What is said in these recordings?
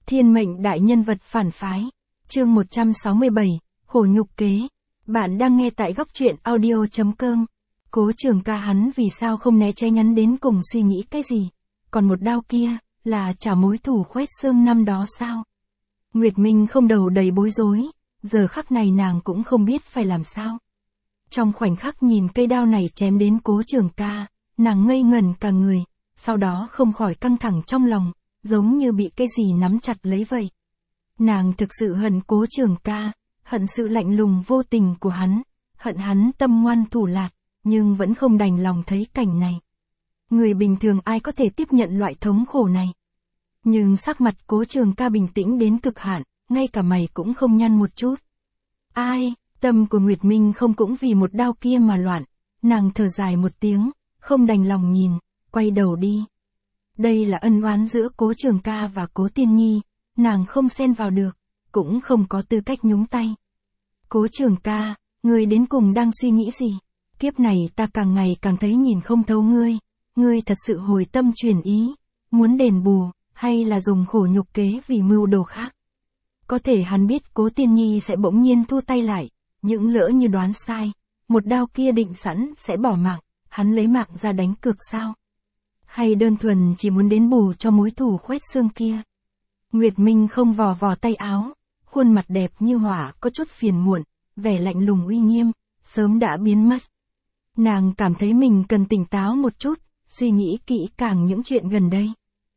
Thiên mệnh đại nhân vật phản phái. Chương 167, khổ nhục kế. Bạn đang nghe tại góc truyện audio.com. Cố Trường Ca hắn vì sao không né tránh hắn đến cùng suy nghĩ cái gì? Còn một đao kia, là trả mối thù Khuét Xương năm đó sao? Nguyệt Minh không đầu đầy bối rối, giờ khắc này nàng cũng không biết phải làm sao. Trong khoảnh khắc nhìn cây đao này chém đến Cố Trường Ca, nàng ngây ngẩn cả người, sau đó không khỏi căng thẳng trong lòng, giống như bị cái gì nắm chặt lấy vậy. Nàng thực sự hận Cố Trường Ca, hận sự lạnh lùng vô tình của hắn, hận hắn tâm ngoan thủ lạt, nhưng vẫn không đành lòng thấy cảnh này. Người bình thường ai có thể tiếp nhận loại thống khổ này. Nhưng sắc mặt Cố Trường Ca bình tĩnh đến cực hạn, ngay cả mày cũng không nhăn một chút. Ai, tâm của Nguyệt Minh không cũng vì một đao kia mà loạn, nàng thở dài một tiếng, không đành lòng nhìn, quay đầu đi. Đây là ân oán giữa Cố Trường Ca và Cố Tiên Nhi, nàng không xen vào được, cũng không có tư cách nhúng tay. Cố Trường Ca, ngươi đến cùng đang suy nghĩ gì? Kiếp này ta càng ngày càng thấy nhìn không thấu ngươi thật sự hồi tâm chuyển ý, muốn đền bù, hay là dùng khổ nhục kế vì mưu đồ khác? Có thể hắn biết Cố Tiên Nhi sẽ bỗng nhiên thu tay lại, những lỡ như đoán sai, một đao kia định sẵn sẽ bỏ mạng, hắn lấy mạng ra đánh cược sao? Hay đơn thuần chỉ muốn đến bù cho mối thù Khuét Xương kia? Nguyệt Minh không vò vò tay áo, khuôn mặt đẹp như hỏa có chút phiền muộn, vẻ lạnh lùng uy nghiêm, sớm đã biến mất. Nàng cảm thấy mình cần tỉnh táo một chút, suy nghĩ kỹ càng những chuyện gần đây.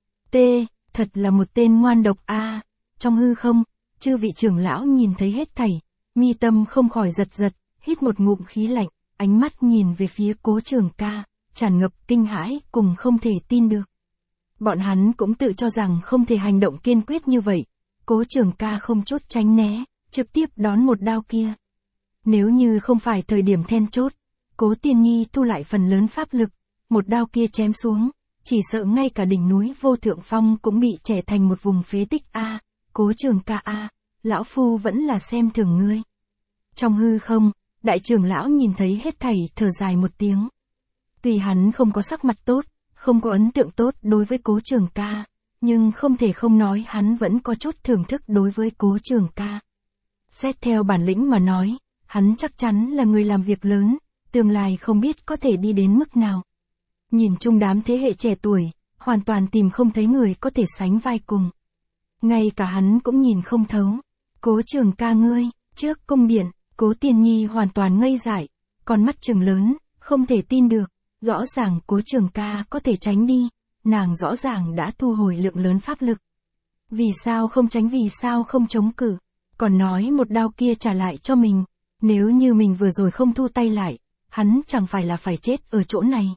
Thật là một tên ngoan độc a. Trong hư không, chư vị trưởng lão nhìn thấy hết thảy, mi tâm không khỏi giật giật, hít một ngụm khí lạnh, ánh mắt nhìn về phía Cố Trường Ca, tràn ngập kinh hãi cùng không thể tin được. Bọn hắn cũng tự cho rằng không thể hành động kiên quyết như vậy, Cố Trường Ca không chút tránh né, trực tiếp đón một đao kia. Nếu như không phải thời điểm then chốt, Cố Tiên Nhi thu lại phần lớn pháp lực, một đao kia chém xuống, chỉ sợ ngay cả đỉnh núi Vô Thượng Phong cũng bị chẻ thành một vùng phế tích a. Cố Trường Ca a, lão phu vẫn là xem thường ngươi. Trong hư không, đại trưởng lão nhìn thấy hết thảy thở dài một tiếng. Tuy hắn không có sắc mặt tốt, không có ấn tượng tốt đối với Cố Trường Ca, nhưng không thể không nói hắn vẫn có chút thưởng thức đối với Cố Trường Ca. Xét theo bản lĩnh mà nói, hắn chắc chắn là người làm việc lớn, tương lai không biết có thể đi đến mức nào. Nhìn chung đám thế hệ trẻ tuổi, hoàn toàn tìm không thấy người có thể sánh vai cùng. Ngay cả hắn cũng nhìn không thấu. Cố Trường Ca ngươi, trước cung điện, Cố Tiên Nhi hoàn toàn ngây dại, con mắt trừng lớn, không thể tin được. Rõ ràng Cố Trường Ca có thể tránh đi, nàng rõ ràng đã thu hồi lượng lớn pháp lực. Vì sao không tránh, vì sao không chống cự, còn nói một đao kia trả lại cho mình, nếu như mình vừa rồi không thu tay lại, hắn chẳng phải là phải chết ở chỗ này.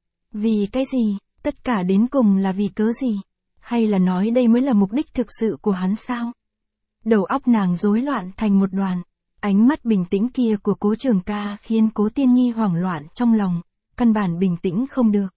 Vì cái gì, tất cả đến cùng là vì cớ gì, hay là nói đây mới là mục đích thực sự của hắn sao? Đầu óc nàng rối loạn thành một đoàn, ánh mắt bình tĩnh kia của Cố Trường Ca khiến Cố Tiên Nhi hoảng loạn trong lòng. Căn bản bình tĩnh không được.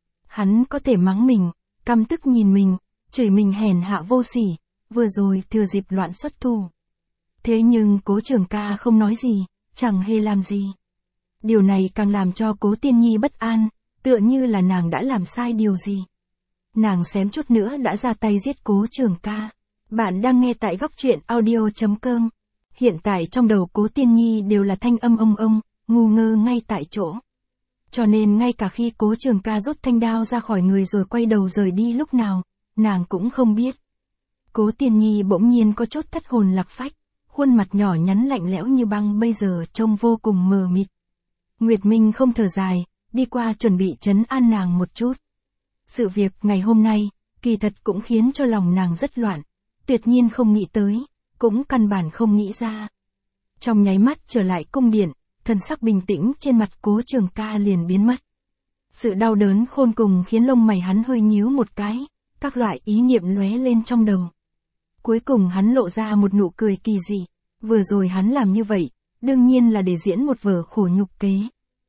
Hắn có thể mắng mình, căm tức nhìn mình, chửi mình hèn hạ vô sỉ, vừa rồi thừa dịp loạn xuất thủ. Thế nhưng Cố Trường Ca không nói gì, chẳng hề làm gì. Điều này càng làm cho Cố Tiên Nhi bất an, tựa như là nàng đã làm sai điều gì. Nàng xém chút nữa đã ra tay giết Cố Trường Ca. Bạn đang nghe tại góc truyện audio.com. Hiện tại trong đầu Cố Tiên Nhi đều là thanh âm ông, ngu ngơ ngay tại chỗ. Cho nên ngay cả khi Cố Trường Ca rút thanh đao ra khỏi người rồi quay đầu rời đi lúc nào, nàng cũng không biết. Cố Tiên Nhi bỗng nhiên có chút thất hồn lạc phách, khuôn mặt nhỏ nhắn lạnh lẽo như băng bây giờ trông vô cùng mờ mịt. Nguyệt Minh không thở dài, đi qua chuẩn bị trấn an nàng một chút. Sự việc ngày hôm nay, kỳ thật cũng khiến cho lòng nàng rất loạn, tuyệt nhiên không nghĩ tới, cũng căn bản không nghĩ ra. Trong nháy mắt trở lại cung điện, thần sắc bình tĩnh trên mặt Cố Trường Ca liền biến mất. Sự đau đớn khôn cùng khiến lông mày hắn hơi nhíu một cái, các loại ý niệm lóe lên trong đầu. Cuối cùng hắn lộ ra một nụ cười kỳ dị, vừa rồi hắn làm như vậy, đương nhiên là để diễn một vở khổ nhục kế.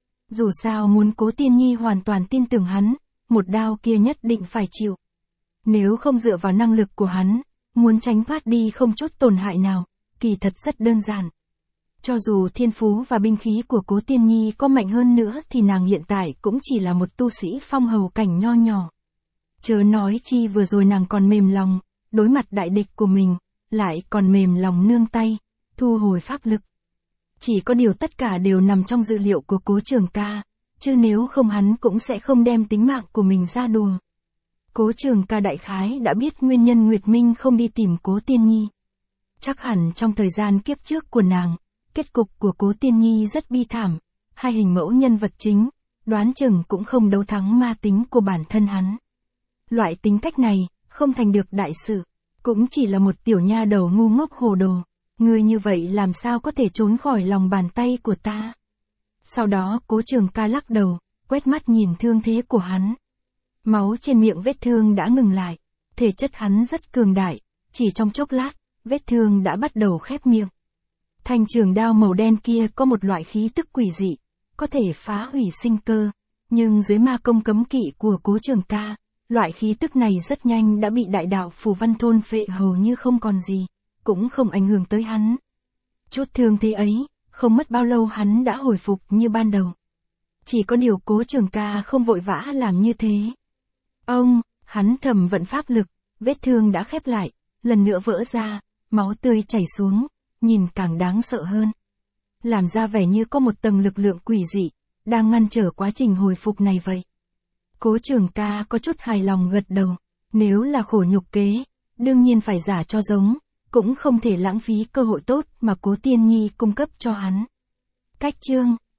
Dù sao muốn Cố Tiên Nhi hoàn toàn tin tưởng hắn, một đao kia nhất định phải chịu. Nếu không dựa vào năng lực của hắn, muốn tránh thoát đi không chút tổn hại nào, kỳ thật rất đơn giản. Cho dù thiên phú và binh khí của Cố Tiên Nhi có mạnh hơn nữa thì nàng hiện tại cũng chỉ là một tu sĩ phong hầu cảnh nho nhỏ. Chớ nói chi vừa rồi nàng còn mềm lòng, đối mặt đại địch của mình, lại còn mềm lòng nương tay, thu hồi pháp lực. Chỉ có điều tất cả đều nằm trong dự liệu của Cố Trường Ca, chứ nếu không hắn cũng sẽ không đem tính mạng của mình ra đùa. Cố Trường Ca đại khái đã biết nguyên nhân Nguyệt Minh không đi tìm Cố Tiên Nhi. Chắc hẳn trong thời gian kiếp trước của nàng, kết cục của Cố Tiên Nhi rất bi thảm, hai hình mẫu nhân vật chính, đoán chừng cũng không đấu thắng ma tính của bản thân hắn. Loại tính cách này, không thành được đại sự, cũng chỉ là một tiểu nha đầu ngu ngốc hồ đồ. Ngươi như vậy làm sao có thể trốn khỏi lòng bàn tay của ta? Sau đó Cố Trường Ca lắc đầu, quét mắt nhìn thương thế của hắn. Máu trên miệng vết thương đã ngừng lại, thể chất hắn rất cường đại, chỉ trong chốc lát, vết thương đã bắt đầu khép miệng. Thanh trường đao màu đen kia có một loại khí tức quỷ dị, có thể phá hủy sinh cơ, nhưng dưới ma công cấm kỵ của Cố Trường Ca, loại khí tức này rất nhanh đã bị đại đạo phù văn thôn phệ hầu như không còn gì, cũng không ảnh hưởng tới hắn. Chút thương thế ấy, không mất bao lâu hắn đã hồi phục như ban đầu. Chỉ có điều Cố Trường Ca không vội vã làm như thế. Hắn thầm vận pháp lực, vết thương đã khép lại, lần nữa vỡ ra, máu tươi chảy xuống, nhìn càng đáng sợ hơn. Làm ra vẻ như có một tầng lực lượng quỷ dị, đang ngăn trở quá trình hồi phục này vậy. Cố Trường Ca có chút hài lòng gật đầu, nếu là khổ nhục kế, đương nhiên phải giả cho giống, cũng không thể lãng phí cơ hội tốt mà Cố Tiên Nhi cung cấp cho hắn. Cách chương